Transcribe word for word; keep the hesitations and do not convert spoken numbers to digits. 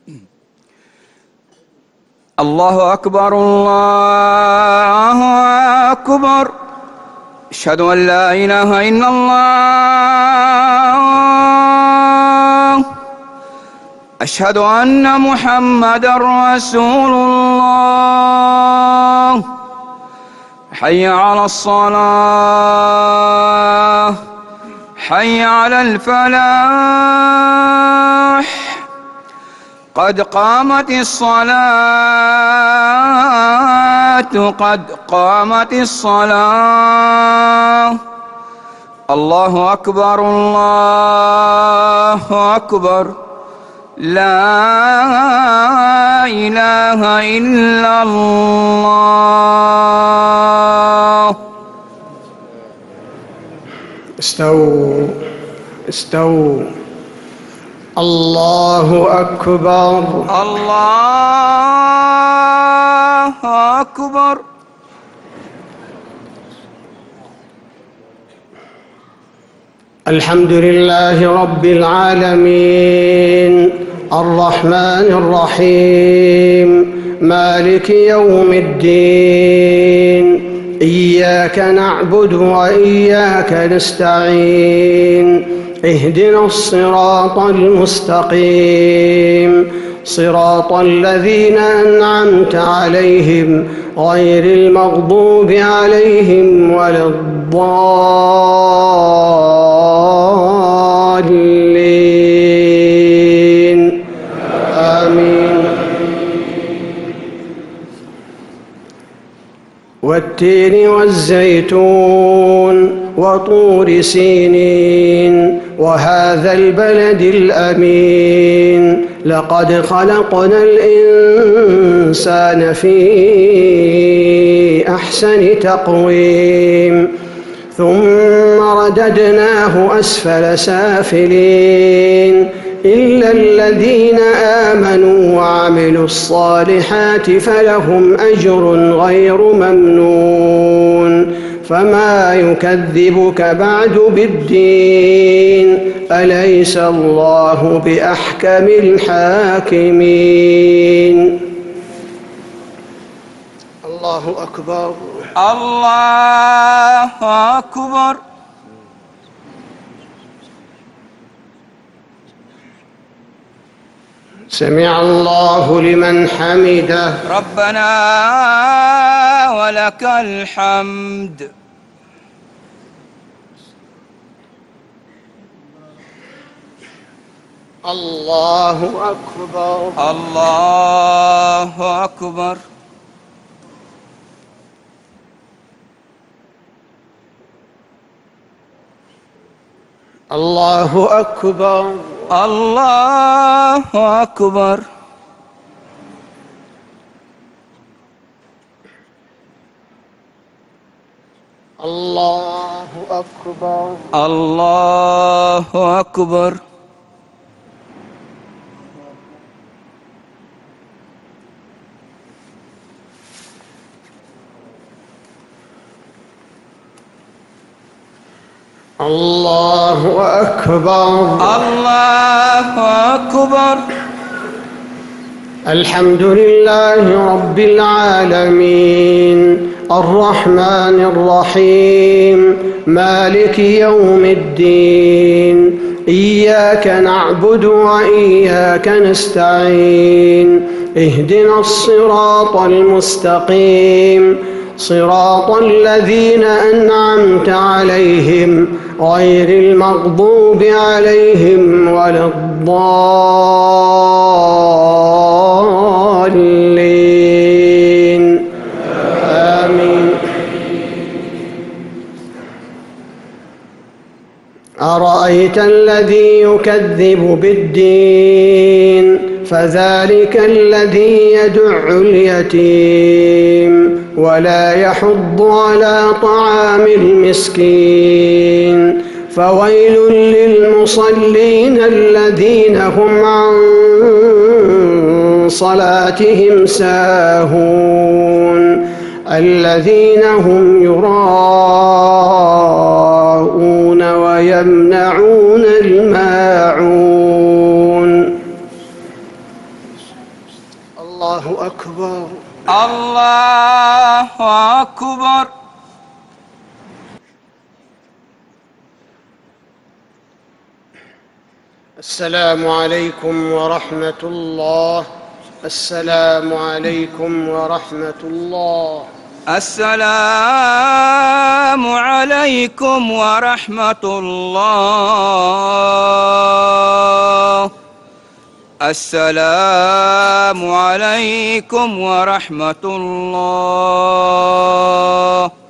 الله أكبر الله أكبر. أشهد أن لا إله إلا الله. أشهد أن محمدًا رسول الله. حي على الصلاة، حي على الفلاح، قد قامت الصلاة، قد قامت الصلاة. الله أكبر الله أكبر. لا إله إلا الله. استووا استووا. الله أكبر الله أكبر. الحمد لله رب العالمين، الرحمن الرحيم، مالك يوم الدين. إياك نعبد وإياك نستعين. اهدنا الصراط المستقيم، صراط الذين أنعمت عليهم غير المغضوب عليهم ولا الضالين. آمين. والتين والزيتون وطور سينين وهذا البلد الأمين. لقد خلقنا الإنسان في أحسن تقويم، ثم رددناه أسفل سافلين، إلا الذين آمنوا وعملوا الصالحات فلهم أجر غير ممنون. فما يكذبك بعد بالدين؟ أليس الله بأحكم الحاكمين؟ الله أكبر الله أكبر. سمع الله لمن حمده. ربنا ولك الحمد. الله أكبر الله أكبر. الله أكبر الله أكبر. الله أكبر الله أكبر. الله أكبر الله أكبر. الحمد لله رب العالمين، الرحمن الرحيم، مالك يوم الدين. إياك نعبد وإياك نستعين. اهدنا الصراط المستقيم، صراط الذين أنعمت عليهم غير المغضوب عليهم ولا الضالين. آمين. أرأيت الذي يكذب بالدين؟ فذلك الذي يدع اليتيم ولا يحض على طعام المسكين. فويل للمصلين الذين هم عن صلاتهم ساهون، الذين هم يراءون ويمنعون الماعون. الله أكبر. الله أكبر. السلام عليكم ورحمة الله. السلام عليكم ورحمة الله. السلام عليكم ورحمة الله. السلام عليكم ورحمة الله.